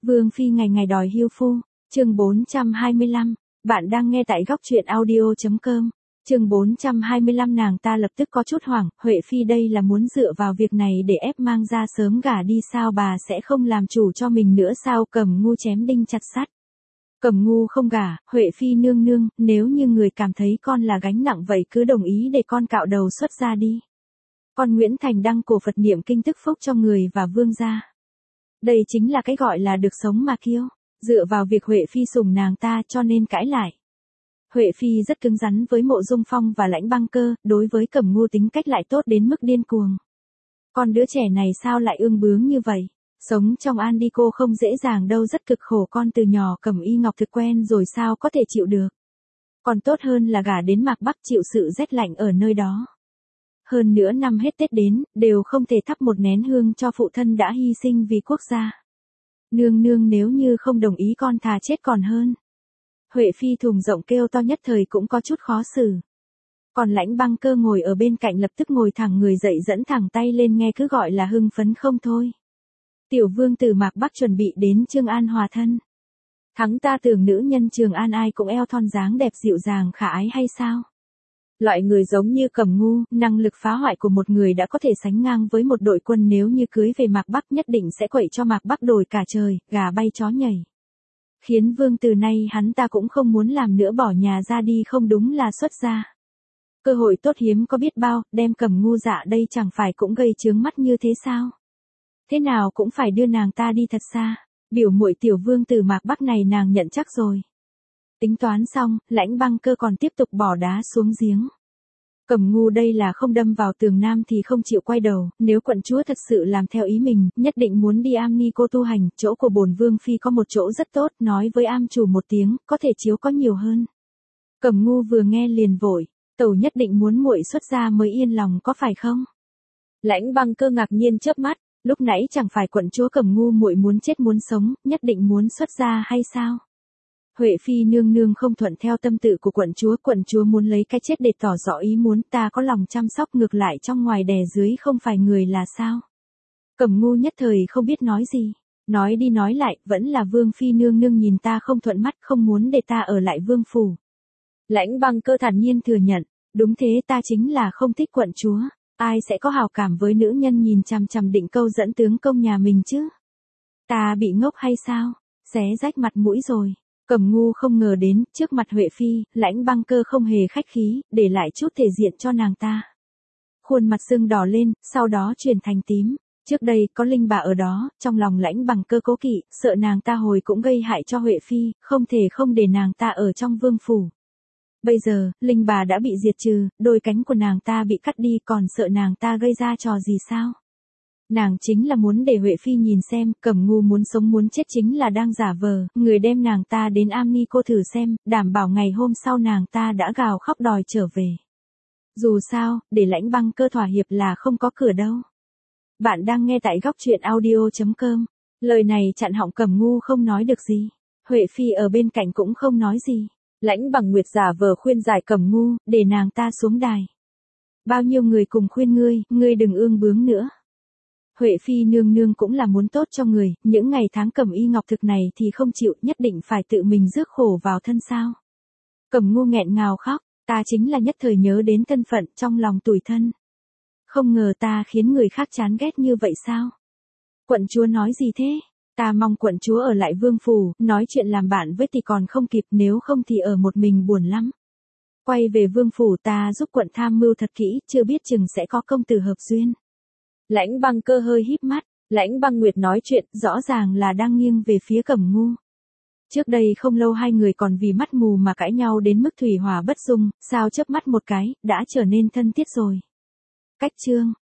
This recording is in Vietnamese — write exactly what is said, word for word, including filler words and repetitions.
Vương phi ngày ngày đòi hưu phu, chương bốn trăm hai mươi lăm, bạn đang nghe tại góc truyện audio.com. Chương bốn trăm hai mươi lăm nàng ta lập tức có chút hoảng, Huệ phi đây là muốn dựa vào việc này để ép mang ra sớm gả đi sao, bà sẽ không làm chủ cho mình nữa sao? Cẩm Ngu chém đinh chặt sắt. Cẩm Ngu không gả, Huệ phi nương nương, nếu như người cảm thấy con là gánh nặng vậy cứ đồng ý để con cạo đầu xuất gia đi. Con Nguyễn Thành đăng cổ Phật niệm kinh tức phúc cho người và vương gia. Đây chính là cái gọi là được sống mà kiêu, dựa vào việc Huệ phi sủng nàng ta cho nên cãi lại. Huệ phi rất cứng rắn với Mộ Dung Phong và Lãnh Băng Cơ, đối với Cẩm Ngu tính cách lại tốt đến mức điên cuồng. Con đứa trẻ này sao lại ương bướng như vậy? Sống trong An Đi cô không dễ dàng đâu, rất cực khổ, con từ nhỏ cầm y ngọc thực quen rồi sao có thể chịu được. Còn tốt hơn là gả đến Mạc Bắc chịu sự rét lạnh ở nơi đó. Hơn nữa năm hết Tết đến, đều không thể thắp một nén hương cho phụ thân đã hy sinh vì quốc gia. Nương nương nếu như không đồng ý con thà chết còn hơn. Huệ phi thùng rộng kêu to nhất thời cũng có chút khó xử. Còn Lãnh Băng Cơ ngồi ở bên cạnh lập tức ngồi thẳng người dậy dẫn thẳng tay lên nghe cứ gọi là hưng phấn không thôi. Tiểu vương từ Mạc Bắc chuẩn bị đến Trường An hòa thân. Thắng ta tưởng nữ nhân Trường An ai cũng eo thon dáng đẹp dịu dàng khả ái hay sao? Loại người giống như Cẩm Ngu, năng lực phá hoại của một người đã có thể sánh ngang với một đội quân, nếu như cưới về Mạc Bắc nhất định sẽ quậy cho Mạc Bắc đổi cả trời, gà bay chó nhảy. Khiến vương từ nay hắn ta cũng không muốn làm nữa, bỏ nhà ra đi không đúng là xuất gia. Cơ hội tốt hiếm có biết bao, đem Cẩm Ngu dạ đây chẳng phải cũng gây chướng mắt như thế sao? Thế nào cũng phải đưa nàng ta đi thật xa, biểu muội tiểu vương từ Mạc Bắc này nàng nhận chắc rồi. Tính toán xong, Lãnh Băng Cơ còn tiếp tục bỏ đá xuống giếng. Cẩm Ngu đây là không đâm vào tường nam thì không chịu quay đầu, nếu quận chúa thật sự làm theo ý mình, nhất định muốn đi Am Ni cô tu hành, chỗ của bổn vương phi có một chỗ rất tốt, nói với am chủ một tiếng, có thể chiếu có nhiều hơn. Cẩm Ngu vừa nghe liền vội, tẩu nhất định muốn muội xuất gia mới yên lòng có phải không? Lãnh Băng Cơ ngạc nhiên chớp mắt, lúc nãy chẳng phải quận chúa Cẩm Ngu muội muốn chết muốn sống, nhất định muốn xuất gia hay sao? Huệ phi nương nương không thuận theo tâm tự của quận chúa, quận chúa muốn lấy cái chết để tỏ rõ ý muốn, ta có lòng chăm sóc, ngược lại trong ngoài đè dưới không phải người là sao? Cẩm Ngu nhất thời không biết nói gì, nói đi nói lại, vẫn là vương phi nương nương nhìn ta không thuận mắt, không muốn để ta ở lại vương phủ. Lãnh Băng Cơ thản nhiên thừa nhận, đúng thế, ta chính là không thích quận chúa, ai sẽ có hào cảm với nữ nhân nhìn chằm chằm Định Câu dẫn tướng công nhà mình chứ? Ta bị ngốc hay sao? Xé rách mặt mũi rồi. Cẩm Ngu không ngờ đến, trước mặt Huệ phi, Lãnh Băng Cơ không hề khách khí, để lại chút thể diện cho nàng ta. Khuôn mặt sưng đỏ lên, sau đó chuyển thành tím. Trước đây, có Linh bà ở đó, trong lòng Lãnh Băng Cơ cố kỵ, sợ nàng ta hồi cũng gây hại cho Huệ phi, không thể không để nàng ta ở trong vương phủ. Bây giờ, Linh bà đã bị diệt trừ, đôi cánh của nàng ta bị cắt đi, còn sợ nàng ta gây ra trò gì sao? Nàng chính là muốn để Huệ phi nhìn xem, Cẩm Ngu muốn sống muốn chết chính là đang giả vờ, người đem nàng ta đến Am Ni cô thử xem, đảm bảo ngày hôm sau nàng ta đã gào khóc đòi trở về. Dù sao, để Lãnh Băng Cơ thỏa hiệp là không có cửa đâu. Bạn đang nghe tại góc truyện audio.com. Lời này chặn họng Cẩm Ngu không nói được gì. Huệ phi ở bên cạnh cũng không nói gì. Lãnh Bằng Nguyệt giả vờ khuyên giải Cẩm Ngu, để nàng ta xuống đài. Bao nhiêu người cùng khuyên ngươi, ngươi đừng ương bướng nữa. Huệ phi nương nương cũng là muốn tốt cho người, những ngày tháng cầm y ngọc thực này thì không chịu, nhất định phải tự mình rước khổ vào thân sao? Cẩm Ngu nghẹn ngào khóc, ta chính là nhất thời nhớ đến thân phận, trong lòng tủi thân. Không ngờ ta khiến người khác chán ghét như vậy sao? Quận chúa nói gì thế? Ta mong quận chúa ở lại vương phủ, nói chuyện làm bạn với thì còn không kịp, nếu không thì ở một mình buồn lắm. Quay về vương phủ ta giúp quận tham mưu thật kỹ, chưa biết chừng sẽ có công tử hợp duyên. Lãnh Băng Cơ hơi híp mắt, Lãnh Băng Nguyệt nói chuyện, rõ ràng là đang nghiêng về phía Cẩm Ngu. Trước đây không lâu hai người còn vì mắt mù mà cãi nhau đến mức thủy hỏa bất dung, sao chớp mắt một cái, đã trở nên thân thiết rồi. Cách chương,